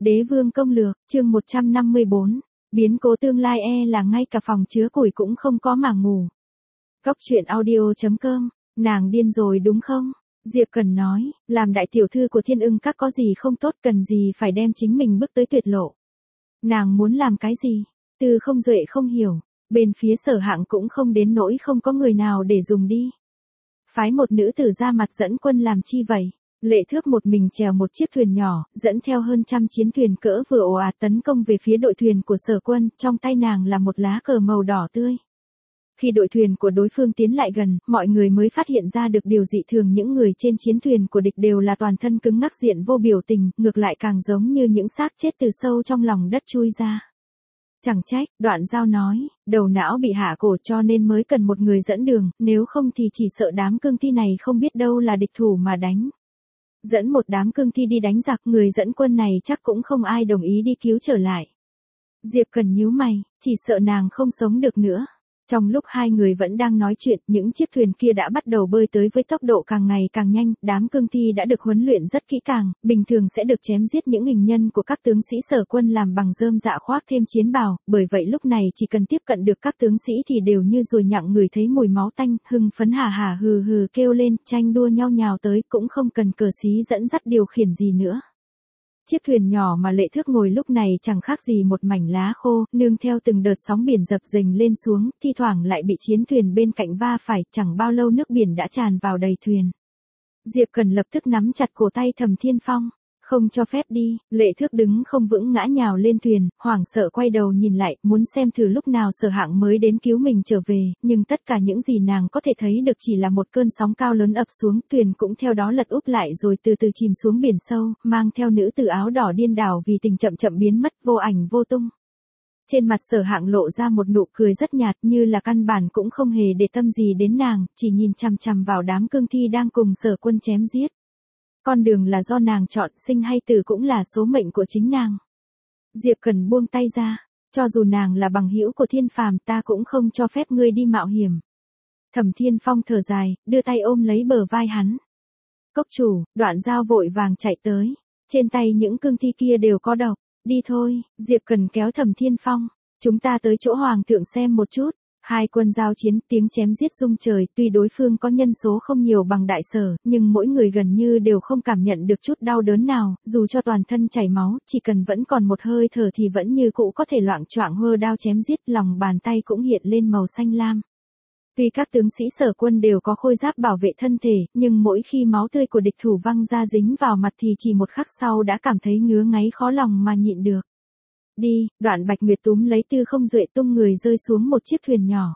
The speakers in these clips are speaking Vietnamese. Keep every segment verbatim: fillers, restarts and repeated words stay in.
Đế vương công lược, chương một trăm năm mươi bốn. Biến cố tương lai e là ngay cả phòng chứa củi cũng không có mà ngủ. Cốc truyện audio chấm com, nàng điên rồi đúng không? Diệp Cần nói, làm đại tiểu thư của Thiên Ưng Các có gì không tốt, cần gì phải đem chính mình bước tới tuyệt lộ. Nàng muốn làm cái gì? Từ Không Duệ không hiểu, bên phía Sở Hạng cũng không đến nỗi không có người nào để dùng đi. Phái một nữ tử ra mặt dẫn quân làm chi vậy? Lệ Thước một mình chèo một chiếc thuyền nhỏ, dẫn theo hơn trăm chiến thuyền cỡ vừa ồ ạt tấn công về phía đội thuyền của Sở quân, trong tay nàng là một lá cờ màu đỏ tươi. Khi đội thuyền của đối phương tiến lại gần, mọi người mới phát hiện ra được điều dị thường, những người trên chiến thuyền của địch đều là toàn thân cứng ngắc, diện vô biểu tình, ngược lại càng giống như những xác chết từ sâu trong lòng đất chui ra. Chẳng trách, Đoạn Giao nói, đầu não bị hạ cổ cho nên mới cần một người dẫn đường, nếu không thì chỉ sợ đám cương thi này không biết đâu là địch thủ mà đánh. Dẫn một đám cương thi đi đánh giặc, người dẫn quân này chắc cũng không ai đồng ý đi cứu trở lại. Diệp Cần nhíu mày, chỉ sợ nàng không sống được nữa. Trong lúc hai người vẫn đang nói chuyện, những chiếc thuyền kia đã bắt đầu bơi tới với tốc độ càng ngày càng nhanh, đám cương thi đã được huấn luyện rất kỹ càng, bình thường sẽ được chém giết những hình nhân của các tướng sĩ Sở quân làm bằng rơm dạ khoác thêm chiến bào, bởi vậy lúc này chỉ cần tiếp cận được các tướng sĩ thì đều như ruồi nhặng ngửi thấy mùi máu tanh, hưng phấn hà hà hừ hừ kêu lên, tranh đua nhau nhào tới, cũng không cần cờ xí dẫn dắt điều khiển gì nữa. Chiếc thuyền nhỏ mà Lệ Thước ngồi lúc này chẳng khác gì một mảnh lá khô, nương theo từng đợt sóng biển dập dềnh lên xuống, thi thoảng lại bị chiến thuyền bên cạnh va phải, chẳng bao lâu nước biển đã tràn vào đầy thuyền. Diệp Cần lập tức nắm chặt cổ tay Thẩm Thiên Phong, không cho phép đi. Lệ Thước đứng không vững ngã nhào lên thuyền, hoảng sợ quay đầu nhìn lại, muốn xem thử lúc nào Sở Hạng mới đến cứu mình trở về, nhưng tất cả những gì nàng có thể thấy được chỉ là một cơn sóng cao lớn ập xuống, thuyền cũng theo đó lật úp lại rồi từ từ chìm xuống biển sâu, mang theo nữ tử áo đỏ điên đảo vì tình chậm chậm biến mất vô ảnh vô tung. Trên mặt Sở Hạng lộ ra một nụ cười rất nhạt, như là căn bản cũng không hề để tâm gì đến nàng, chỉ nhìn chằm chằm vào đám cương thi đang cùng Sở quân chém giết. Con đường là do nàng chọn, sinh hay tử cũng là số mệnh của chính nàng. Diệp Cần buông tay ra, cho dù nàng là bằng hữu của Thiên Phàm, ta cũng không cho phép ngươi đi mạo hiểm. Thẩm Thiên Phong thở dài, đưa tay ôm lấy bờ vai hắn. Cốc chủ, Đoạn Giao vội vàng chạy tới, trên tay những cương thi kia đều có độc, đi thôi. Diệp Cần kéo Thẩm Thiên Phong, chúng ta tới chỗ hoàng thượng xem một chút. Hai quân giao chiến, tiếng chém giết rung trời, tuy đối phương có nhân số không nhiều bằng Đại Sở, nhưng mỗi người gần như đều không cảm nhận được chút đau đớn nào, dù cho toàn thân chảy máu, chỉ cần vẫn còn một hơi thở thì vẫn như cũ có thể loạng choạng hơ đao chém giết, lòng bàn tay cũng hiện lên màu xanh lam. Tuy các tướng sĩ Sở quân đều có khôi giáp bảo vệ thân thể, nhưng mỗi khi máu tươi của địch thủ văng ra dính vào mặt thì chỉ một khắc sau đã cảm thấy ngứa ngáy khó lòng mà nhịn được. Đi. Đoạn Bạch Nguyệt túm lấy Tư Không Duệ tung người rơi xuống một chiếc thuyền nhỏ.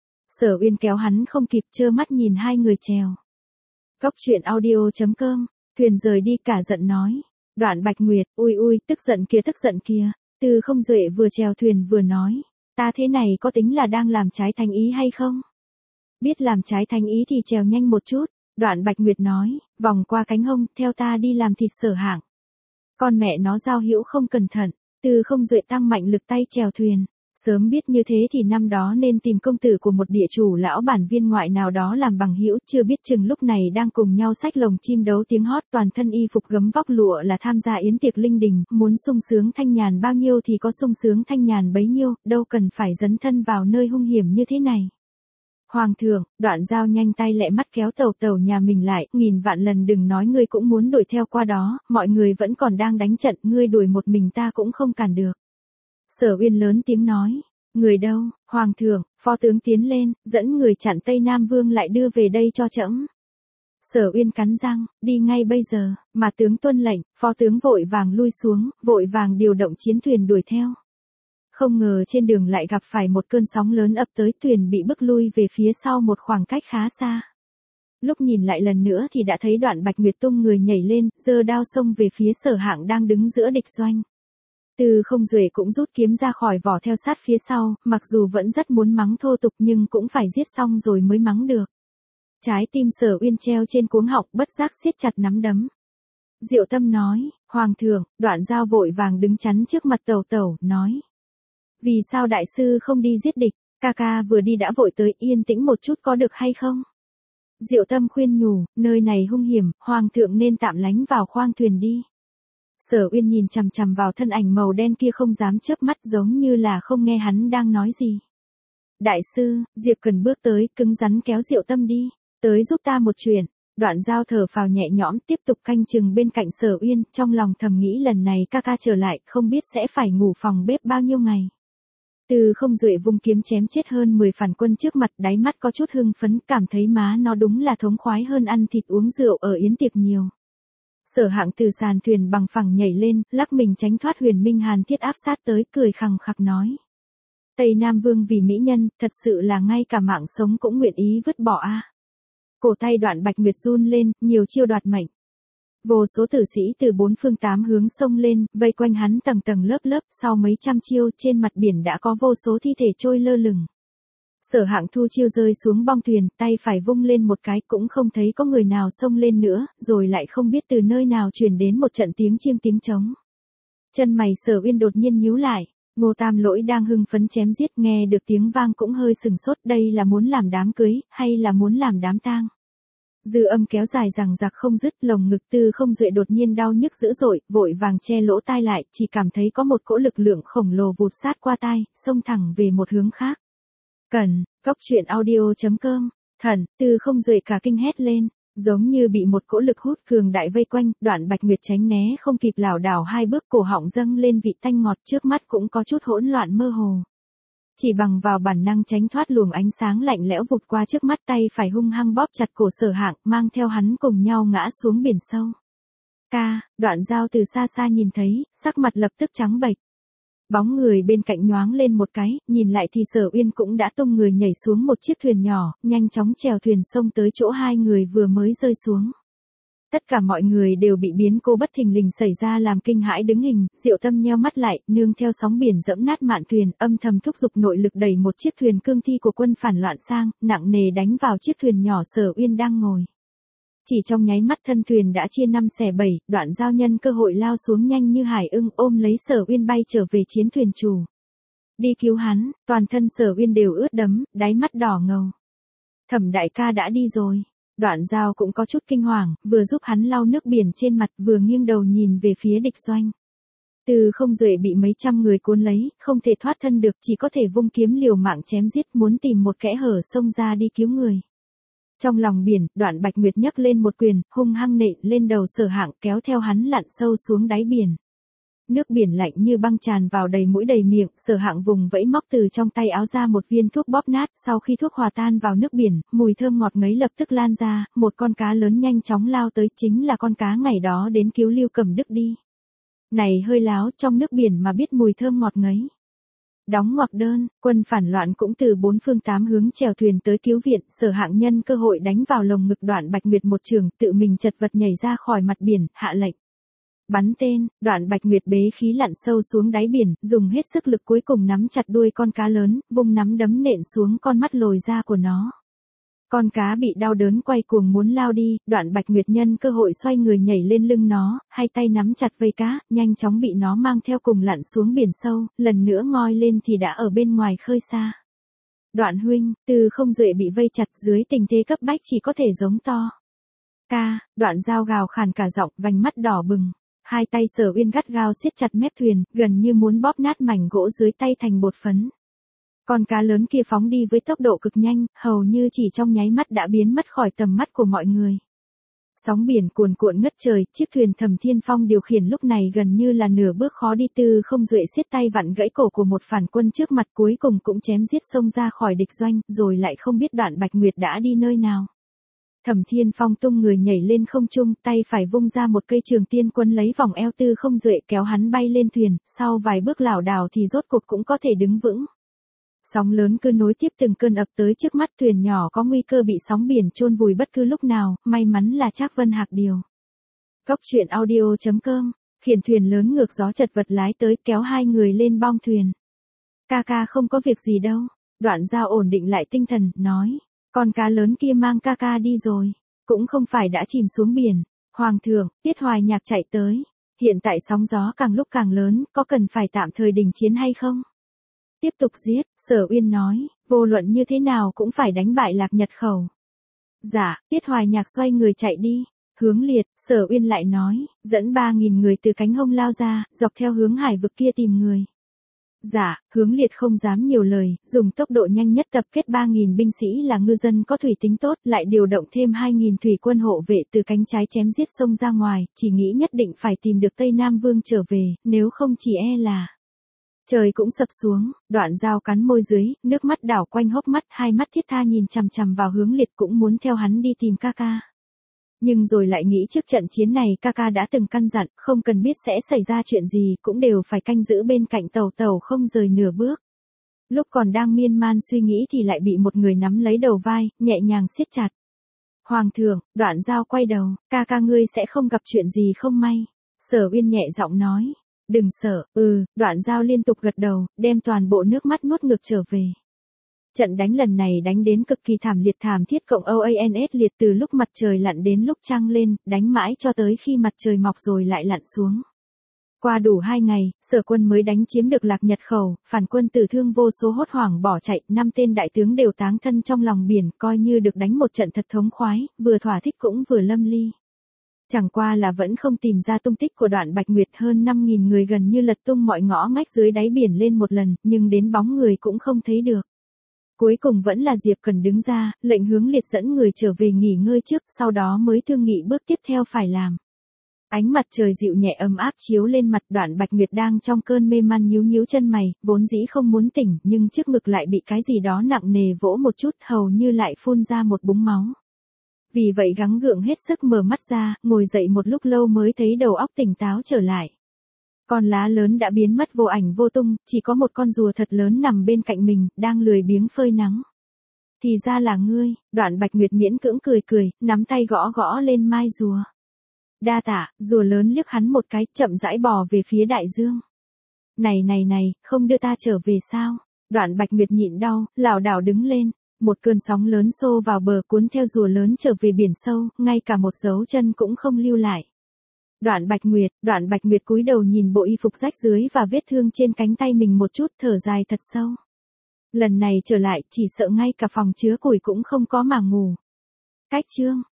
Sở Uyên kéo hắn không kịp, trơ mắt nhìn hai người chèo. Cốc truyện audio chấm com, thuyền rời đi cả giận nói. Đoạn Bạch Nguyệt, ui ui, tức giận kia tức giận kia. Tư Không Duệ vừa chèo thuyền vừa nói, ta thế này có tính là đang làm trái thánh ý hay không? Biết làm trái thánh ý thì chèo nhanh một chút. Đoạn Bạch Nguyệt nói, vòng qua cánh hông, theo ta đi làm thịt Sở Hạng. Con mẹ nó giao hữu không cẩn thận. Tư Không Duệ tăng mạnh lực tay chèo thuyền. Sớm biết như thế thì năm đó nên tìm công tử của một địa chủ lão bản viên ngoại nào đó làm bằng hữu, chưa biết chừng lúc này đang cùng nhau xách lồng chim đấu tiếng hót, toàn thân y phục gấm vóc lụa là tham gia yến tiệc linh đình, muốn sung sướng thanh nhàn bao nhiêu thì có sung sướng thanh nhàn bấy nhiêu, đâu cần phải dấn thân vào nơi hung hiểm như thế này. Hoàng thượng, Đoạn Giao nhanh tay lẹ mắt kéo Tẩu Tẩu nhà mình lại, nghìn vạn lần đừng nói ngươi cũng muốn đuổi theo qua đó, mọi người vẫn còn đang đánh trận, ngươi đuổi một mình ta cũng không cản được. Sở Uyên lớn tiếng nói, người đâu? Hoàng thượng, phó tướng tiến lên, dẫn người chặn Tây Nam Vương lại đưa về đây cho trẫm. Sở Uyên cắn răng, đi ngay bây giờ. Mà tướng tuân lệnh, phó tướng vội vàng lui xuống, vội vàng điều động chiến thuyền đuổi theo. Không ngờ trên đường lại gặp phải một cơn sóng lớn ập tới, thuyền bị bức lui về phía sau một khoảng cách khá xa. Lúc nhìn lại lần nữa thì đã thấy Đoạn Bạch Nguyệt tung người nhảy lên, giơ đao xông về phía Sở Hạng đang đứng giữa địch doanh. Tư Không Duệ cũng rút kiếm ra khỏi vỏ theo sát phía sau, mặc dù vẫn rất muốn mắng thô tục nhưng cũng phải giết xong rồi mới mắng được. Trái tim Sở Uyên treo trên cuống họng, bất giác siết chặt nắm đấm. Diệu Tâm nói, Hoàng thượng. Đoạn Giao vội vàng đứng chắn trước mặt Tẩu Tẩu, nói. Vì sao đại sư không đi giết địch, ca ca vừa đi đã vội tới, yên tĩnh một chút có được hay không? Diệu Tâm khuyên nhủ, nơi này hung hiểm, Hoàng thượng nên tạm lánh vào khoang thuyền đi. Sở Uyên nhìn chằm chằm vào thân ảnh màu đen kia không dám chớp mắt, giống như là không nghe hắn đang nói gì. Đại sư, Diệp Cần bước tới, cứng rắn kéo Diệu Tâm đi, tới giúp ta một chuyện. Đoạn Giao thở phào nhẹ nhõm, tiếp tục canh chừng bên cạnh Sở Uyên, trong lòng thầm nghĩ lần này ca ca trở lại, không biết sẽ phải ngủ phòng bếp bao nhiêu ngày. Từ Không Duệ vung kiếm chém chết hơn mười phản quân trước mặt, đáy mắt có chút hưng phấn, cảm thấy má nó đúng là thống khoái hơn ăn thịt uống rượu ở yến tiệc nhiều. Sở Hạng từ sàn thuyền bằng phẳng nhảy lên, lắc mình tránh thoát Huyền Minh Hàn Thiết áp sát tới, cười khằng khặc nói: Tây Nam Vương vì mỹ nhân, thật sự là ngay cả mạng sống cũng nguyện ý vứt bỏ a. À. Cổ tay Đoạn Bạch Nguyệt run lên, nhiều chiêu đoạt mệnh. Vô số tử sĩ từ bốn phương tám hướng xông lên, vây quanh hắn tầng tầng lớp lớp, sau mấy trăm chiêu, trên mặt biển đã có vô số thi thể trôi lơ lửng. Sở Hạng thu chiêu rơi xuống bong thuyền, tay phải vung lên một cái, cũng không thấy có người nào xông lên nữa, rồi lại không biết từ nơi nào truyền đến một trận tiếng chiêng tiếng trống. Chân mày Sở Uyên đột nhiên nhíu lại, Ngô Tam Lỗi đang hưng phấn chém giết, nghe được tiếng vang cũng hơi sừng sốt, đây là muốn làm đám cưới, hay là muốn làm đám tang? Dư âm kéo dài rằng giặc không dứt, lồng ngực Tư Không Duệ đột nhiên đau nhức dữ dội, vội vàng che lỗ tai lại, chỉ cảm thấy có một cỗ lực lượng khổng lồ vụt sát qua tai, xông thẳng về một hướng khác. Cần, Cốc Truyện Audio chấm com, thần, Tư Không Duệ cả kinh hét lên, giống như bị một cỗ lực hút cường đại vây quanh, Đoạn Bạch Nguyệt tránh né không kịp, lảo đảo hai bước, cổ họng dâng lên vị tanh ngọt, trước mắt cũng có chút hỗn loạn mơ hồ. Chỉ bằng vào bản năng tránh thoát luồng ánh sáng lạnh lẽo vụt qua trước mắt, tay phải hung hăng bóp chặt cổ Sở Hạng, mang theo hắn cùng nhau ngã xuống biển sâu. Ca, Đoạn Giao từ xa xa nhìn thấy, sắc mặt lập tức trắng bệch. Bóng người bên cạnh nhoáng lên một cái, nhìn lại thì Sở Uyên cũng đã tung người nhảy xuống một chiếc thuyền nhỏ, nhanh chóng chèo thuyền xông tới chỗ hai người vừa mới rơi xuống. Tất cả mọi người đều bị biến cố bất thình lình xảy ra làm kinh hãi đứng hình, Diệu Tâm nheo mắt lại, nương theo sóng biển dẫm nát mạn thuyền, âm thầm thúc giục nội lực đẩy một chiếc thuyền cương thi của quân phản loạn sang, nặng nề đánh vào chiếc thuyền nhỏ Sở Uyên đang ngồi. Chỉ trong nháy mắt thân thuyền đã chia năm xẻ bảy, Đoạn Giao nhân cơ hội lao xuống nhanh như hải ưng, ôm lấy Sở Uyên bay trở về chiến thuyền chủ. Đi cứu hắn, toàn thân Sở Uyên đều ướt đẫm, đáy mắt đỏ ngầu. Thẩm đại ca đã đi rồi. Đoạn Giao cũng có chút kinh hoàng, vừa giúp hắn lau nước biển trên mặt, vừa nghiêng đầu nhìn về phía địch doanh. Từ Không Duệ bị mấy trăm người cuốn lấy, không thể thoát thân được, chỉ có thể vung kiếm liều mạng chém giết, muốn tìm một kẽ hở xông ra đi cứu người. Trong lòng biển, Đoạn Bạch Nguyệt nhấc lên một quyền, hung hăng nện lên đầu Sở Hạng, kéo theo hắn lặn sâu xuống đáy biển. Nước biển lạnh như băng tràn vào đầy mũi đầy miệng, Sở Hạng vùng vẫy móc từ trong tay áo ra một viên thuốc bóp nát, sau khi thuốc hòa tan vào nước biển, mùi thơm ngọt ngấy lập tức lan ra, một con cá lớn nhanh chóng lao tới, chính là con cá ngày đó đến cứu Lưu Cẩm Đức đi. Này hơi láo, trong nước biển mà biết mùi thơm ngọt ngấy. Đóng ngoặc đơn, quân phản loạn cũng từ bốn phương tám hướng chèo thuyền tới cứu viện, Sở Hạng nhân cơ hội đánh vào lồng ngực Đoạn Bạch Nguyệt một trường, tự mình chật vật nhảy ra khỏi mặt biển, hạ lệnh. Bắn tên, Đoạn Bạch Nguyệt bế khí lặn sâu xuống đáy biển, dùng hết sức lực cuối cùng nắm chặt đuôi con cá lớn, vung nắm đấm nện xuống con mắt lồi ra của nó. Con cá bị đau đớn quay cuồng muốn lao đi, Đoạn Bạch Nguyệt nhân cơ hội xoay người nhảy lên lưng nó, hai tay nắm chặt vây cá, nhanh chóng bị nó mang theo cùng lặn xuống biển sâu, lần nữa ngoi lên thì đã ở bên ngoài khơi xa. Đoạn huynh, Từ Không Duệ bị vây chặt dưới tình thế cấp bách chỉ có thể giống to. Ca, Đoạn Giao gào khàn cả giọng, vành mắt đỏ bừng. Hai tay Sở Uyên gắt gao siết chặt mép thuyền, gần như muốn bóp nát mảnh gỗ dưới tay thành bột phấn. Con cá lớn kia phóng đi với tốc độ cực nhanh, hầu như chỉ trong nháy mắt đã biến mất khỏi tầm mắt của mọi người. Sóng biển cuồn cuộn ngất trời, chiếc thuyền Thẩm Thiên Phong điều khiển lúc này gần như là nửa bước khó đi. Từ Không Duệ siết tay vặn gãy cổ của một phản quân trước mặt, cuối cùng cũng chém giết xông ra khỏi địch doanh, rồi lại không biết Đoạn Bạch Nguyệt đã đi nơi nào. Thẩm Thiên Phong tung người nhảy lên không trung, tay phải vung ra một cây trường tiên quân lấy vòng eo Tư Không Duệ kéo hắn bay lên thuyền, sau vài bước lảo đảo thì rốt cuộc cũng có thể đứng vững. Sóng lớn cứ nối tiếp từng cơn ập tới trước mắt, thuyền nhỏ có nguy cơ bị sóng biển chôn vùi bất cứ lúc nào, may mắn là Trác Vân Hạc điều. Cốc Truyện Audio chấm com, khiển thuyền lớn ngược gió chật vật lái tới, kéo hai người lên bong thuyền. Ca ca không có việc gì đâu. Đoạn Giao ổn định lại tinh thần, nói. Con cá lớn kia mang ca ca đi rồi, cũng không phải đã chìm xuống biển. Hoàng thượng, Tiết Hoài Nhạc chạy tới. Hiện tại sóng gió càng lúc càng lớn, có cần phải tạm thời đình chiến hay không? Tiếp tục giết, Sở Uyên nói, vô luận như thế nào cũng phải đánh bại Lạc Nhật Khẩu. Dạ, Tiết Hoài Nhạc xoay người chạy đi. Hướng Liệt, Sở Uyên lại nói, dẫn ba nghìn người từ cánh hông lao ra, dọc theo hướng hải vực kia tìm người. Dạ, Hướng Liệt không dám nhiều lời, dùng tốc độ nhanh nhất tập kết ba nghìn binh sĩ là ngư dân có thủy tính tốt, lại điều động thêm hai nghìn thủy quân hộ vệ từ cánh trái chém giết sông ra ngoài, chỉ nghĩ nhất định phải tìm được Tây Nam Vương trở về, nếu không chỉ e là... Trời cũng sập xuống, Đoạn Dao cắn môi dưới, nước mắt đảo quanh hốc mắt, hai mắt thiết tha nhìn chằm chằm vào Hướng Liệt cũng muốn theo hắn đi tìm ca ca. Nhưng rồi lại nghĩ trước trận chiến này ca ca đã từng căn dặn, không cần biết sẽ xảy ra chuyện gì cũng đều phải canh giữ bên cạnh tàu tàu không rời nửa bước. Lúc còn đang miên man suy nghĩ thì lại bị một người nắm lấy đầu vai, nhẹ nhàng siết chặt. Hoàng thượng, Đoạn Dao quay đầu, ca ca ngươi sẽ không gặp chuyện gì không may. Sở Uyên nhẹ giọng nói. Đừng sợ, ừ, Đoạn Dao liên tục gật đầu, đem toàn bộ nước mắt nuốt ngược trở về. Trận đánh lần này đánh đến cực kỳ thảm liệt thảm thiết cộng oans liệt từ lúc mặt trời lặn đến lúc trăng lên, đánh mãi cho tới khi mặt trời mọc rồi lại lặn xuống. Qua đủ hai ngày, Sở quân mới đánh chiếm được Lạc Nhật khẩu, phản quân tử thương vô số hốt hoảng bỏ chạy, năm tên đại tướng đều táng thân trong lòng biển, coi như được đánh một trận thật thống khoái, vừa thỏa thích cũng vừa lâm ly. Chẳng qua là vẫn không tìm ra tung tích của Đoạn Bạch Nguyệt, hơn năm nghìn người gần như lật tung mọi ngõ ngách dưới đáy biển lên một lần, nhưng đến bóng người cũng không thấy được. Cuối cùng vẫn là Diệp Cần đứng ra, lệnh Hướng Liệt dẫn người trở về nghỉ ngơi trước, sau đó mới thương nghị bước tiếp theo phải làm. Ánh mặt trời dịu nhẹ ấm áp chiếu lên mặt, Đoạn Bạch Nguyệt đang trong cơn mê man nhíu nhíu chân mày, vốn dĩ không muốn tỉnh, nhưng trước ngực lại bị cái gì đó nặng nề vỗ một chút, hầu như lại phun ra một búng máu. Vì vậy gắng gượng hết sức mở mắt ra, ngồi dậy một lúc lâu mới thấy đầu óc tỉnh táo trở lại. Con lá lớn đã biến mất vô ảnh vô tung, chỉ có một con rùa thật lớn nằm bên cạnh mình, đang lười biếng phơi nắng. Thì ra là ngươi, Đoạn Bạch Nguyệt miễn cưỡng cười cười, nắm tay gõ gõ lên mai rùa. Đa tạ, rùa lớn liếc hắn một cái, chậm rãi bò về phía đại dương. Này này này, không đưa ta trở về sao? Đoạn Bạch Nguyệt nhịn đau, lảo đảo đứng lên. Một cơn sóng lớn xô vào bờ cuốn theo rùa lớn trở về biển sâu, ngay cả một dấu chân cũng không lưu lại. Đoạn Bạch Nguyệt, Đoạn Bạch Nguyệt cúi đầu nhìn bộ y phục rách dưới và vết thương trên cánh tay mình một chút, thở dài thật sâu. Lần này trở lại, chỉ sợ ngay cả phòng chứa củi cũng không có mà ngủ. Cách chương